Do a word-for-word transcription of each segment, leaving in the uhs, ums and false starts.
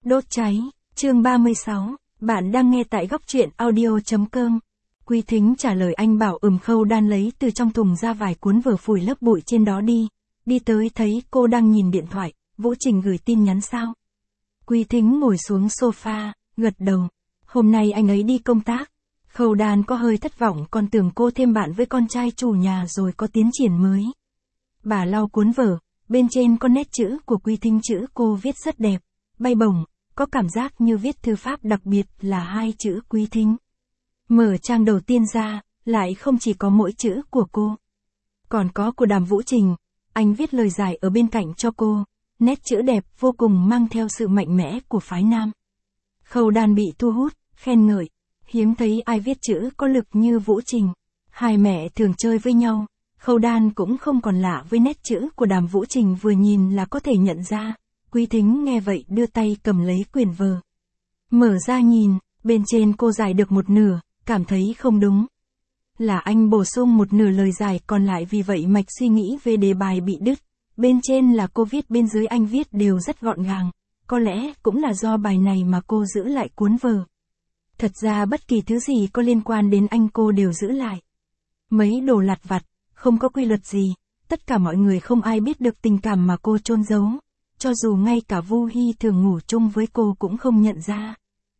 Đốt cháy, chương ba mươi sáu, bạn đang nghe tại góc truyện audio.com. Quý Thính trả lời anh bảo ừm. Khâu Đan lấy từ trong thùng ra vài cuốn vở phủi lớp bụi trên đó đi, đi tới thấy cô đang nhìn điện thoại. Vũ Trình gửi tin nhắn sao? Quý Thính ngồi xuống sofa, gật đầu. Hôm nay anh ấy đi công tác. Khâu Đan có hơi thất vọng, còn tưởng cô thêm bạn với con trai chủ nhà rồi có tiến triển mới. Bà lau cuốn vở, bên trên có nét chữ của Quý Thính, chữ cô viết rất đẹp, bay bổng, có cảm giác như viết thư pháp, đặc biệt là hai chữ Quý Thính. Mở trang đầu tiên ra, lại không chỉ có mỗi chữ của cô, còn có của Đàm Vũ Trình. Anh viết lời giải ở bên cạnh cho cô, nét chữ đẹp vô cùng, mang theo sự mạnh mẽ của phái nam. Khâu Đan bị thu hút, khen ngợi, hiếm thấy ai viết chữ có lực như Vũ Trình. Hai mẹ thường chơi với nhau, Khâu Đan cũng không còn lạ với nét chữ của Đàm Vũ Trình, vừa nhìn là có thể nhận ra. Quý Thính nghe vậy đưa tay cầm lấy quyển vở. Mở ra nhìn, bên trên cô giải được một nửa, cảm thấy không đúng. Là anh bổ sung một nửa lời giải còn lại, vì vậy mạch suy nghĩ về đề bài bị đứt. Bên trên là cô viết, bên dưới anh viết đều rất gọn gàng. Có lẽ cũng là do bài này mà cô giữ lại cuốn vở. Thật ra bất kỳ thứ gì có liên quan đến anh cô đều giữ lại. Mấy đồ lặt vặt, không có quy luật gì, tất cả mọi người không ai biết được tình cảm mà cô chôn giấu. Cho dù ngay cả Vu Hy thường ngủ chung với cô cũng không nhận ra.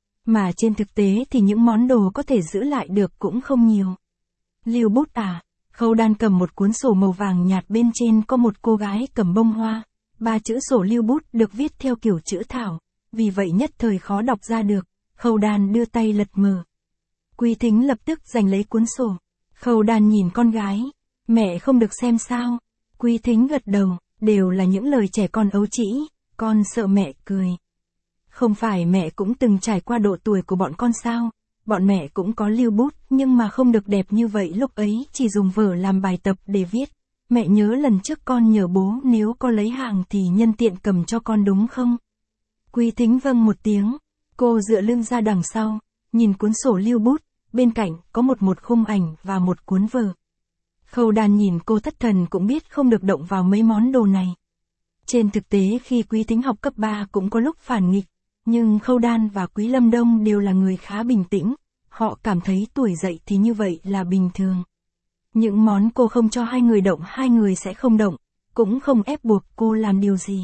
Mà trên thực tế thì những món đồ có thể giữ lại được cũng không nhiều. Lưu bút à? Khâu Đan cầm một cuốn sổ màu vàng nhạt, bên trên có một cô gái cầm bông hoa. Ba chữ sổ lưu bút được viết theo kiểu chữ thảo, vì vậy nhất thời khó đọc ra được. Khâu Đan đưa tay lật mở. Quý Thính lập tức giành lấy cuốn sổ. Khâu Đan nhìn con gái. Mẹ không được xem sao? Quý Thính gật đầu. Đều là những lời trẻ con ấu trĩ, con sợ mẹ cười. Không phải mẹ cũng từng trải qua độ tuổi của bọn con sao? Bọn mẹ cũng có lưu bút, nhưng mà không được đẹp như vậy, lúc ấy chỉ dùng vở làm bài tập để viết. Mẹ nhớ lần trước con nhờ bố nếu có lấy hàng thì nhân tiện cầm cho con đúng không? Quý Thính vâng một tiếng, cô dựa lưng ra đằng sau, nhìn cuốn sổ lưu bút, bên cạnh có một một khung ảnh và một cuốn vở. Khâu Đan nhìn cô thất thần, cũng biết không được động vào mấy món đồ này. Trên thực tế khi Quý Thính học cấp ba cũng có lúc phản nghịch, nhưng Khâu Đan và Quý Lâm Đông đều là người khá bình tĩnh, họ cảm thấy tuổi dậy thì như vậy là bình thường. Những món cô không cho hai người động, hai người sẽ không động, cũng không ép buộc cô làm điều gì.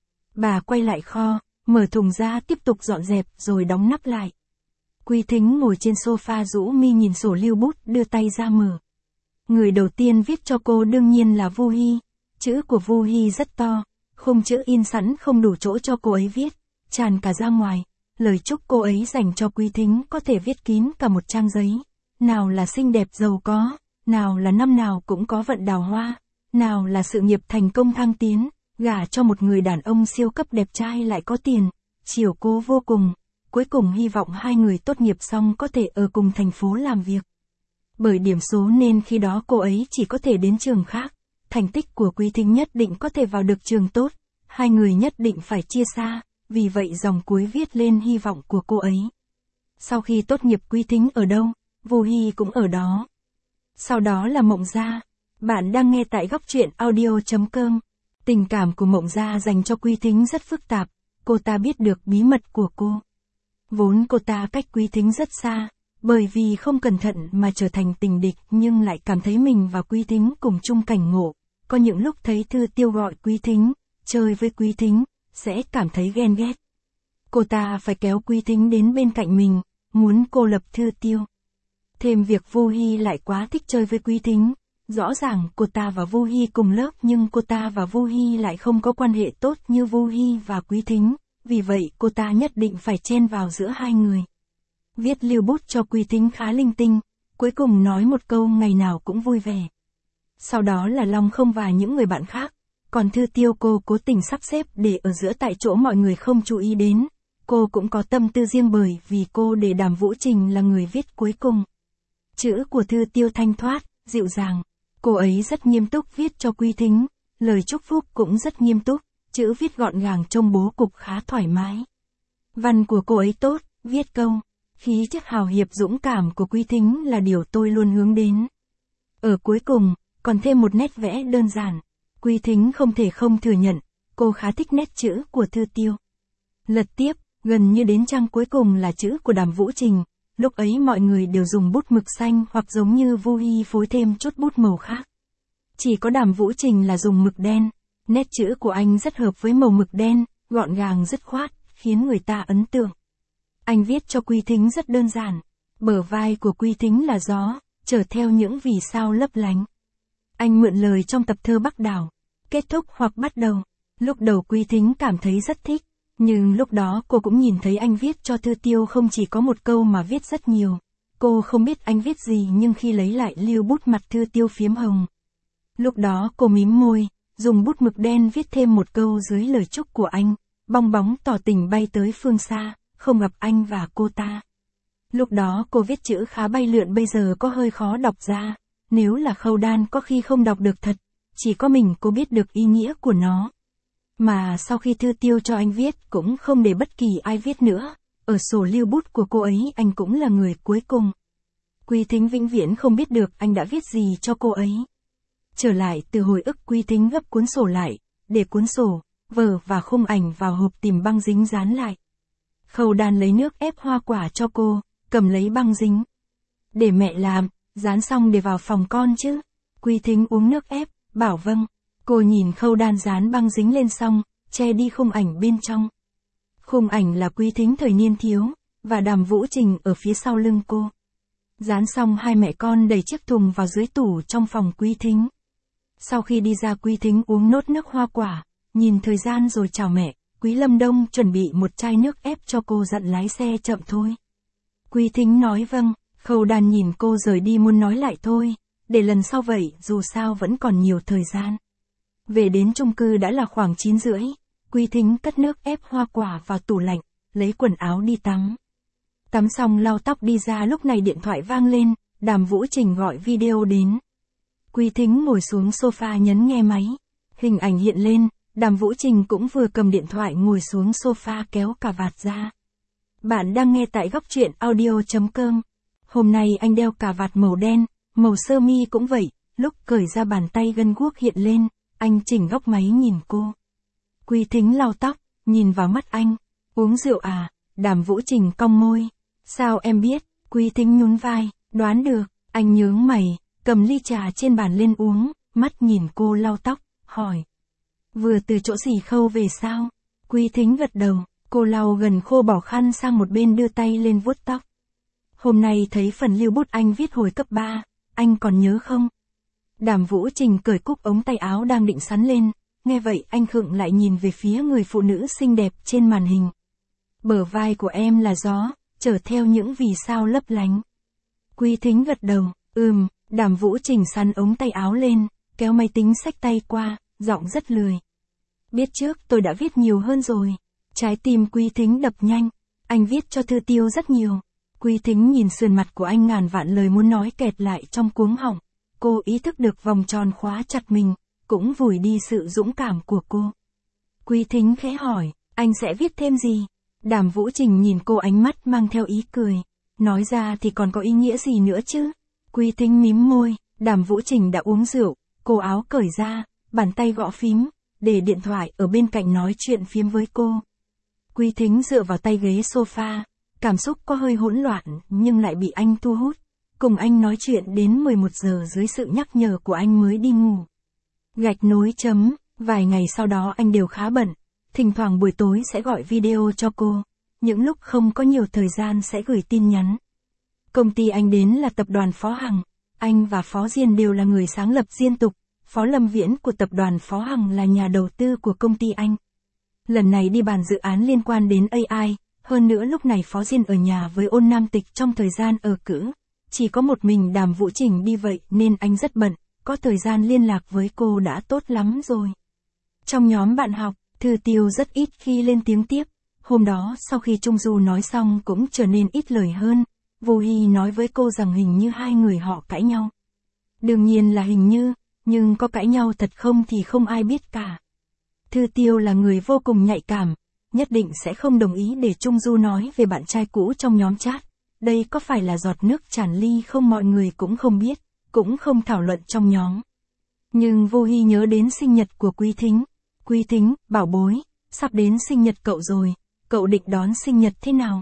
Bà quay lại kho, mở thùng ra tiếp tục dọn dẹp rồi đóng nắp lại. Quý Thính ngồi trên sofa rũ mi nhìn sổ lưu bút, đưa tay ra mở. Người đầu tiên viết cho cô đương nhiên là Vu Hy. Chữ của Vu Hy rất to, khung chữ in sẵn không đủ chỗ cho cô ấy viết, tràn cả ra ngoài. Lời chúc cô ấy dành cho Quý Thính có thể viết kín cả một trang giấy. Nào là xinh đẹp giàu có, nào là năm nào cũng có vận đào hoa, nào là sự nghiệp thành công thăng tiến, gả cho một người đàn ông siêu cấp đẹp trai lại có tiền, chiều cô vô cùng. Cuối cùng hy vọng hai người tốt nghiệp xong có thể ở cùng thành phố làm việc. Bởi điểm số nên khi đó cô ấy chỉ có thể đến trường khác. Thành tích của Quý Thính nhất định có thể vào được trường tốt. Hai người nhất định phải chia xa, vì vậy dòng cuối viết lên hy vọng của cô ấy. Sau khi tốt nghiệp Quý Thính ở đâu, Vu Hy cũng ở đó. Sau đó là Mộng Gia. Bạn đang nghe tại góc truyện audio.com. Tình cảm của Mộng Gia dành cho Quý Thính rất phức tạp. Cô ta biết được bí mật của cô. Vốn cô ta cách Quý Thính rất xa. Bởi vì không cẩn thận mà trở thành tình địch, nhưng lại cảm thấy mình và Quý Thính cùng chung cảnh ngộ. Có những lúc thấy Thư Tiêu gọi Quý Thính, chơi với Quý Thính, sẽ cảm thấy ghen ghét. Cô ta phải kéo Quý Thính đến bên cạnh mình, muốn cô lập Thư Tiêu. Thêm việc Vu Hy lại quá thích chơi với Quý Thính. Rõ ràng cô ta và Vu Hy cùng lớp, nhưng cô ta và Vu Hy lại không có quan hệ tốt như Vu Hy và Quý Thính. Vì vậy cô ta nhất định phải chen vào giữa hai người. Viết lưu bút cho Quý Thính khá linh tinh, cuối cùng nói một câu ngày nào cũng vui vẻ. Sau đó là Long Không và những người bạn khác, còn Thư Tiêu cô cố tình sắp xếp để ở giữa tại chỗ mọi người không chú ý đến. Cô cũng có tâm tư riêng, bởi vì cô để Đàm Vũ Trình là người viết cuối cùng. Chữ của Thư Tiêu thanh thoát, dịu dàng, cô ấy rất nghiêm túc viết cho Quý Thính, lời chúc phúc cũng rất nghiêm túc, chữ viết gọn gàng trông bố cục khá thoải mái. Văn của cô ấy tốt, viết câu. Khí chất hào hiệp dũng cảm của Quý Thính là điều tôi luôn hướng đến. Ở cuối cùng, còn thêm một nét vẽ đơn giản. Quý Thính không thể không thừa nhận, cô khá thích nét chữ của Thư Tiêu. Lật tiếp, Gần như đến trang cuối cùng là chữ của Đàm Vũ Trình, lúc ấy mọi người đều dùng bút mực xanh hoặc giống như Vu Hi phối thêm chút bút màu khác. Chỉ có Đàm Vũ Trình là dùng mực đen, nét chữ của anh rất hợp với màu mực đen, gọn gàng dứt khoát, khiến người ta ấn tượng. Anh viết cho Quy Thính rất đơn giản, bờ vai của Quy Thính là gió, chở theo những vì sao lấp lánh. Anh mượn lời trong tập thơ Bắc Đảo, kết thúc hoặc bắt đầu. Lúc đầu Quy Thính cảm thấy rất thích, nhưng lúc đó cô cũng nhìn thấy anh viết cho Thư Tiêu không chỉ có một câu mà viết rất nhiều. Cô không biết anh viết gì nhưng khi lấy lại lưu bút mặt Thư Tiêu phiếm hồng. Lúc đó cô mím môi, dùng bút mực đen viết thêm một câu dưới lời chúc của anh, bong bóng tỏ tình bay tới phương xa, không gặp anh và cô ta. Lúc đó cô viết chữ khá bay lượn, bây giờ có hơi khó đọc ra, nếu là Khâu Đan có khi không đọc được thật, chỉ có mình cô biết được ý nghĩa của nó. Mà sau khi Thư Tiêu cho anh viết cũng không để bất kỳ ai viết nữa, ở sổ lưu bút của cô ấy anh cũng là người cuối cùng. Quy Thính vĩnh viễn không biết được anh đã viết gì cho cô ấy. Trở lại từ hồi ức, Quy Thính gấp cuốn sổ lại, để cuốn sổ, vở và khung ảnh vào hộp tìm băng dính dán lại. Khâu Đan lấy nước ép hoa quả cho cô, cầm lấy băng dính. Để mẹ làm, dán xong để vào phòng con chứ. Quy Thính uống nước ép, bảo vâng. Cô nhìn Khâu Đan dán băng dính lên xong, che đi khung ảnh bên trong. Khung ảnh là Quy Thính thời niên thiếu, và Đàm Vũ Trình ở phía sau lưng cô. Dán xong hai mẹ con đẩy chiếc thùng vào dưới tủ trong phòng Quy Thính. Sau khi đi ra, Quy Thính uống nốt nước hoa quả, nhìn thời gian rồi chào mẹ. Quý Lâm Đông chuẩn bị một chai nước ép cho cô, dặn lái xe chậm thôi. Quy Thính nói vâng. Khâu Đan nhìn cô rời đi muốn nói lại thôi, để lần sau vậy, dù sao vẫn còn nhiều thời gian. Về đến chung cư đã là khoảng chín rưỡi, Quy Thính cất nước ép hoa quả vào tủ lạnh, lấy quần áo đi tắm. Tắm xong lau tóc đi ra, lúc này điện thoại vang lên, Đàm Vũ Trình gọi video đến. Quy Thính ngồi xuống sofa nhấn nghe máy. Hình ảnh hiện lên, Đàm Vũ Trình cũng vừa cầm điện thoại ngồi xuống sofa kéo cà vạt ra. Bạn đang nghe tại góc truyện audio chấm com. Hôm nay anh đeo cà vạt màu đen, màu sơ mi cũng vậy, lúc cởi ra bàn tay gân guốc hiện lên, anh chỉnh góc máy nhìn cô. Quy Thính lau tóc, nhìn vào mắt anh. Uống rượu à? Đàm Vũ Trình cong môi. Sao em biết? Quy Thính nhún vai, đoán được. Anh nhướng mày, cầm ly trà trên bàn lên uống, mắt nhìn cô lau tóc, hỏi. Vừa từ chỗ Dì Khâu về sao? Quy Thính gật đầu, cô lau gần khô bỏ khăn sang một bên đưa tay lên vuốt tóc. Hôm nay thấy phần lưu bút anh viết hồi cấp ba, anh còn nhớ không? Đàm Vũ Trình cởi cúc ống tay áo đang định sắn lên, nghe vậy anh khựng lại nhìn về phía người phụ nữ xinh đẹp trên màn hình. Bờ vai của em là gió, chở theo những vì sao lấp lánh. Quy Thính gật đầu, ừm. Đàm Vũ Trình sắn ống tay áo lên, kéo máy tính xách tay qua, giọng rất lười. Biết trước tôi đã viết nhiều hơn rồi. Trái tim Quy Thính đập nhanh, anh viết cho Thư Tiêu rất nhiều. Quy Thính nhìn sườn mặt của anh, ngàn vạn lời muốn nói kẹt lại trong cuống họng. Cô ý thức được vòng tròn khóa chặt mình, cũng vùi đi sự dũng cảm của cô. Quy Thính khẽ hỏi, anh sẽ viết thêm gì? Đàm Vũ Trình nhìn cô, ánh mắt mang theo ý cười. Nói ra thì còn có ý nghĩa gì nữa chứ? Quy Thính mím môi, Đàm Vũ Trình đã uống rượu, cô áo cởi ra, bàn tay gõ phím, để điện thoại ở bên cạnh nói chuyện phiếm với cô. Quy Thính dựa vào tay ghế sofa, cảm xúc có hơi hỗn loạn nhưng lại bị anh thu hút. Cùng anh nói chuyện đến mười một giờ dưới sự nhắc nhở của anh mới đi ngủ. Gạch nối chấm, vài ngày sau đó anh đều khá bận, thỉnh thoảng buổi tối sẽ gọi video cho cô, những lúc không có nhiều thời gian sẽ gửi tin nhắn. Công ty anh đến là tập đoàn Phó Hằng, anh và Phó Diên đều là người sáng lập Diên Tục, Phó Lâm Viễn của tập đoàn Phó Hằng là nhà đầu tư của công ty anh. Lần này đi bàn dự án liên quan đến a i, hơn nữa lúc này Phó Diên ở nhà với Ôn Nam Tịch trong thời gian ở cữ. Chỉ có một mình Đàm Vũ Trình đi vậy nên anh rất bận, có thời gian liên lạc với cô đã tốt lắm rồi. Trong nhóm bạn học, Thư Tiêu rất ít khi lên tiếng tiếp. Hôm đó sau khi Trung Du nói xong cũng trở nên ít lời hơn. Vu Hi nói với cô rằng hình như hai người họ cãi nhau. Đương nhiên là hình như, nhưng có cãi nhau thật không thì không ai biết cả. Thư Tiêu là người vô cùng nhạy cảm, nhất định sẽ không đồng ý để Trung Du nói về bạn trai cũ trong nhóm chat. Đây có phải là giọt nước tràn ly không, mọi người cũng không biết, cũng không thảo luận trong nhóm. Nhưng Vu Hi nhớ đến sinh nhật của Quy Thính. Quy Thính, bảo bối, sắp đến sinh nhật cậu rồi, cậu định đón sinh nhật thế nào?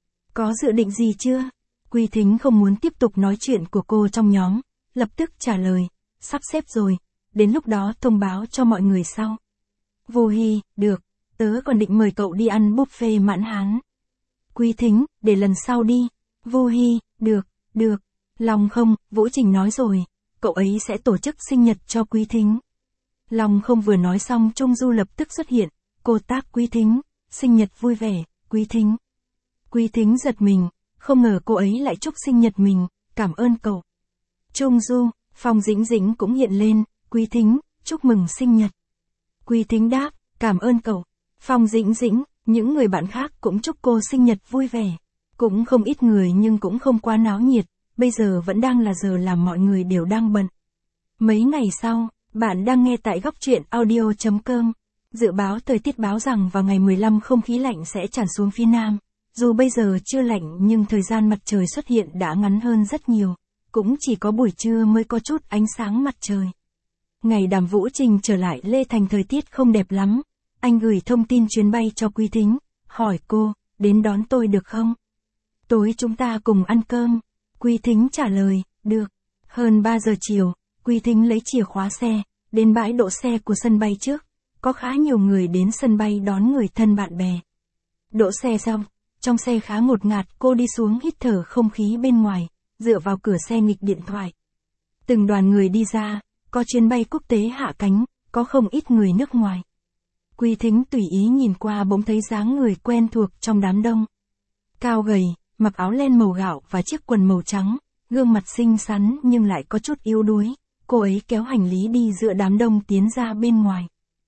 Có dự định gì chưa? Quy Thính không muốn tiếp tục nói chuyện của cô trong nhóm, lập tức trả lời, sắp xếp rồi, đến lúc đó thông báo cho mọi người sau. Vô Hi, được, tớ còn định mời cậu đi ăn buffet mãn hán. Quy Thính, để lần sau đi. Vô Hi, được, được. Long Không, Vũ Trình nói rồi, cậu ấy sẽ tổ chức sinh nhật cho Quy Thính. Long Không vừa nói xong Trung Du lập tức xuất hiện, cô tác Quy Thính, sinh nhật vui vẻ, Quy Thính. Quy Thính giật mình, không ngờ cô ấy lại chúc sinh nhật mình, cảm ơn cậu. Trung Du, Phong Dĩnh Dĩnh cũng hiện lên, Quy Thính, chúc mừng sinh nhật. Quy Thính đáp, cảm ơn cậu. Phong Dĩnh Dĩnh, những người bạn khác cũng chúc cô sinh nhật vui vẻ. Cũng không ít người nhưng cũng không quá náo nhiệt, bây giờ vẫn đang là giờ làm mọi người đều đang bận. Mấy ngày sau, bạn đang nghe tại góc truyện audio chấm com. Dự báo thời tiết báo rằng vào ngày mười lăm không khí lạnh sẽ tràn xuống phía Nam. Dù bây giờ chưa lạnh nhưng thời gian mặt trời xuất hiện đã ngắn hơn rất nhiều. Cũng chỉ có buổi trưa mới có chút ánh sáng mặt trời. Ngày Đàm Vũ Trình trở lại Lê Thành thời tiết không đẹp lắm. Anh gửi thông tin chuyến bay cho Quy Thính, hỏi cô, đến đón tôi được không? Tối chúng ta cùng ăn cơm. Quy Thính trả lời, được. Hơn ba giờ chiều, Quy Thính lấy chìa khóa xe, đến bãi đỗ xe của sân bay trước. Có khá nhiều người đến sân bay đón người thân bạn bè. Đỗ xe xong, trong xe khá ngột ngạt, cô đi xuống hít thở không khí bên ngoài, dựa vào cửa xe nghịch điện thoại. Từng đoàn người đi ra, có chuyến bay quốc tế hạ cánh, có không ít người nước ngoài. Quy Thính tùy ý nhìn qua bỗng thấy dáng người quen thuộc trong đám đông. Cao gầy, mặc áo len màu gạo và chiếc quần màu trắng, gương mặt xinh xắn nhưng lại có chút yếu đuối. Cô ấy kéo hành lý đi giữa đám đông tiến ra bên ngoài.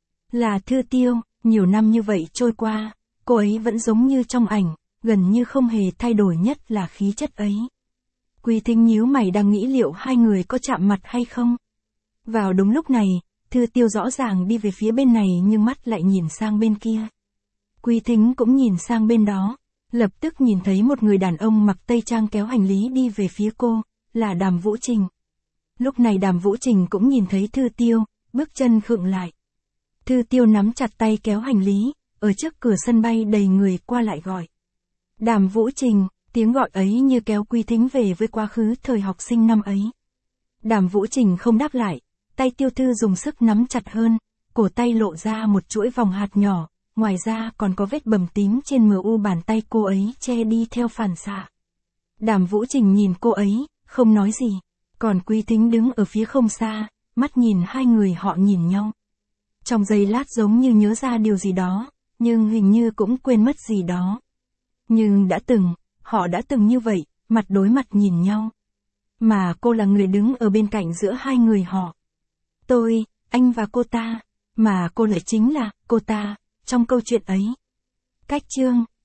Là Thư Tiêu, nhiều năm như vậy trôi qua, cô ấy vẫn giống như trong ảnh, gần như không hề thay đổi, nhất là khí chất ấy. Quy Thính nhíu mày đang nghĩ liệu hai người có chạm mặt hay không. Vào đúng lúc này, Thư Tiêu rõ ràng đi về phía bên này nhưng mắt lại nhìn sang bên kia. Quy Thính cũng nhìn sang bên đó, lập tức nhìn thấy một người đàn ông mặc tây trang kéo hành lý đi về phía cô, là Đàm Vũ Trình. Lúc này Đàm Vũ Trình cũng nhìn thấy Thư Tiêu, bước chân khựng lại. Thư Tiêu nắm chặt tay kéo hành lý, ở trước cửa sân bay đầy người qua lại gọi. Đàm Vũ Trình, tiếng gọi ấy như kéo Quy Thính về với quá khứ thời học sinh năm ấy. Đàm Vũ Trình không đáp lại, tay Tiêu Thư dùng sức nắm chặt hơn, cổ tay lộ ra một chuỗi vòng hạt nhỏ, ngoài ra còn có vết bầm tím trên mờ u bàn tay cô ấy che đi theo phản xạ. Đàm Vũ Trình nhìn cô ấy, không nói gì, còn Quy Thính đứng ở phía không xa, mắt nhìn hai người họ nhìn nhau. Trong giây lát giống như nhớ ra điều gì đó, nhưng hình như cũng quên mất gì đó. Nhưng đã từng, họ đã từng như vậy, mặt đối mặt nhìn nhau. Mà cô là người đứng ở bên cạnh giữa hai người họ. Tôi, anh và cô ta, mà cô lại chính là cô ta, trong câu chuyện ấy. Cách chương